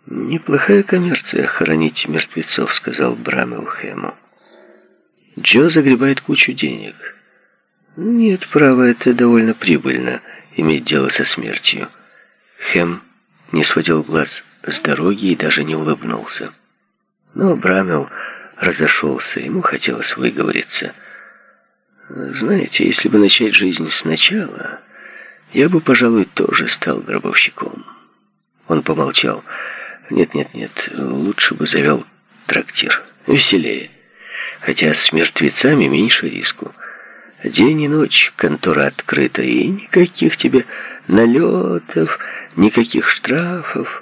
«Неплохая коммерция — хоронить мертвецов», — сказал Брамел Хэму. «Джо загребает кучу денег». «Нет, право, это довольно прибыльно — иметь дело со смертью». Хэм не сводил глаз с дороги и даже не улыбнулся. Но Брамел разошелся, ему хотелось выговориться. «Знаете, если бы начать жизнь сначала, я бы, пожалуй, тоже стал гробовщиком». Он помолчал. «Нет, лучше бы завел трактир. Веселее. Хотя с мертвецами меньше риску. День и ночь контора открыта, и никаких тебе налетов, никаких штрафов».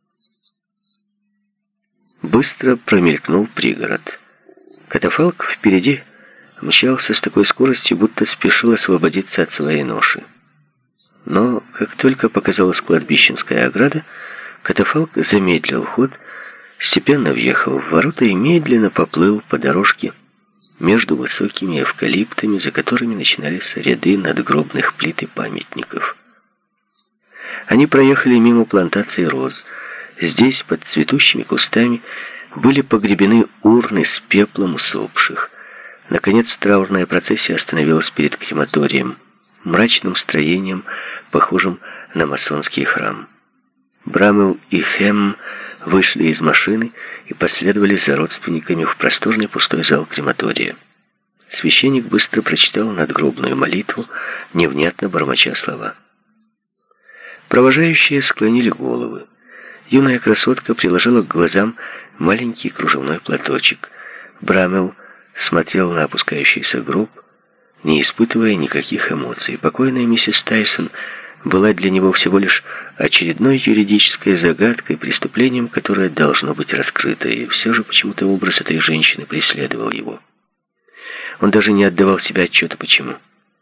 Быстро промелькнул пригород. Катафалк впереди мчался с такой скоростью, будто спешил освободиться от своей ноши. Но как только показалась кладбищенская ограда, катафалк замедлил ход, степенно въехал в ворота и медленно поплыл по дорожке между высокими эвкалиптами, за которыми начинались ряды надгробных плит и памятников. Они проехали мимо плантации роз. Здесь, под цветущими кустами, были погребены урны с пеплом усопших. Наконец, траурная процессия остановилась перед крематорием, мрачным строением, похожим на масонский храм. Брамел и Хэм вышли из машины и последовали за родственниками в просторный пустой зал крематория. Священник быстро прочитал надгробную молитву, невнятно бормоча слова. Провожающие склонили головы. Юная красотка приложила к глазам маленький кружевной платочек. Брамел смотрел на опускающийся гроб, не испытывая никаких эмоций. Покойная миссис Тайсон была для него всего лишь очередной юридической загадкой, преступлением, которое должно быть раскрыто, и все же почему-то образ этой женщины преследовал его. Он даже не отдавал себе отчета, почему.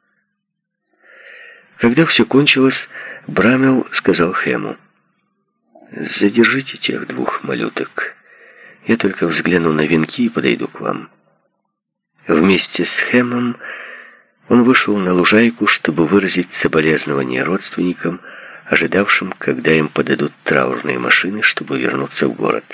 Когда все кончилось, Брамел сказал Хэму: «Задержите тех двух малюток. Я только взгляну на венки и подойду к вам». Вместе с Хэмом он вышел на лужайку, чтобы выразить соболезнования родственникам, ожидавшим, когда им подадут траурные машины, чтобы вернуться в город.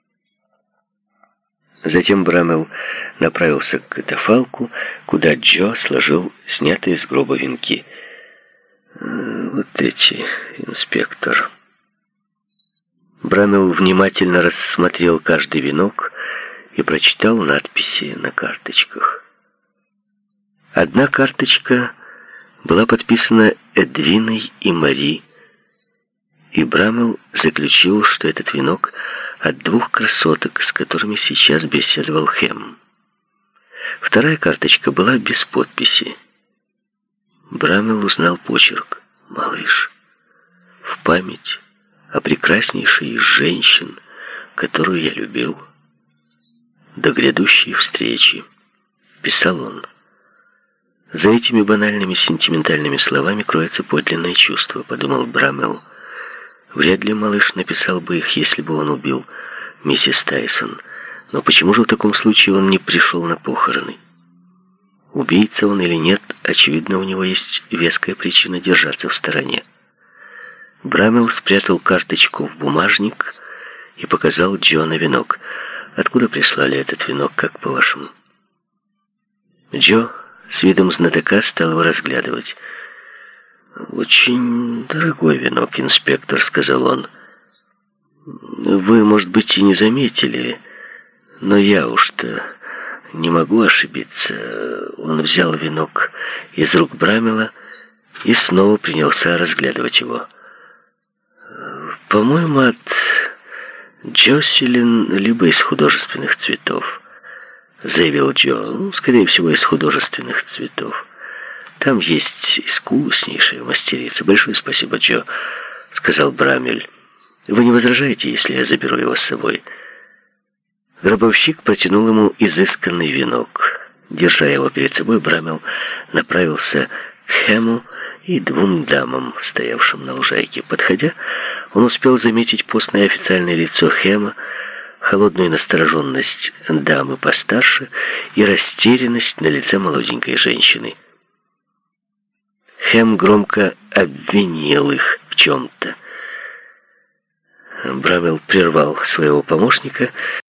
Затем Брамел направился к катафалку, куда Джо сложил снятые с гроба венки. «Вот эти, инспектор». Брамел внимательно рассмотрел каждый венок и прочитал надписи на карточках. Одна карточка была подписана Эдвиной и Мари, и Брамел заключил, что этот венок от двух красоток, с которыми сейчас беседовал Хэм. Вторая карточка была без подписи. Брамел узнал почерк: «Малыш, в память о прекраснейшей из женщин, которую я любил, до грядущей встречи», — писал он. «За этими банальными сентиментальными словами кроется подлинное чувство», — подумал Брамел. «Вряд ли малыш написал бы их, если бы он убил миссис Тайсон. Но почему же в таком случае он не пришел на похороны? Убийца он или нет, очевидно, у него есть веская причина держаться в стороне». Брамел спрятал карточку в бумажник и показал Джо на венок. «Откуда прислали этот венок, как по-вашему?» Джо с видом знатока стал его разглядывать. «Очень дорогой венок, инспектор», — сказал он. «Вы, может быть, и не заметили, но я уж-то не могу ошибиться». Он взял венок из рук Брамела и снова принялся разглядывать его. «По-моему, от Джоселин, либо из художественных цветов», — заявил Джо. «Скорее всего, из художественных цветов. Там есть искуснейшая мастерица». «Большое спасибо, Джо», — сказал Брамель. «Вы не возражаете, если я заберу его с собой?» Гробовщик протянул ему изысканный венок. Держа его перед собой, Брамел направился к Хэму и двум дамам, стоявшим на лужайке. Подходя, он успел заметить постное официальное лицо Хэма, холодную настороженность дамы постарше и растерянность на лице молоденькой женщины. Хэм громко обвинил их в чем-то. Бравел прервал своего помощника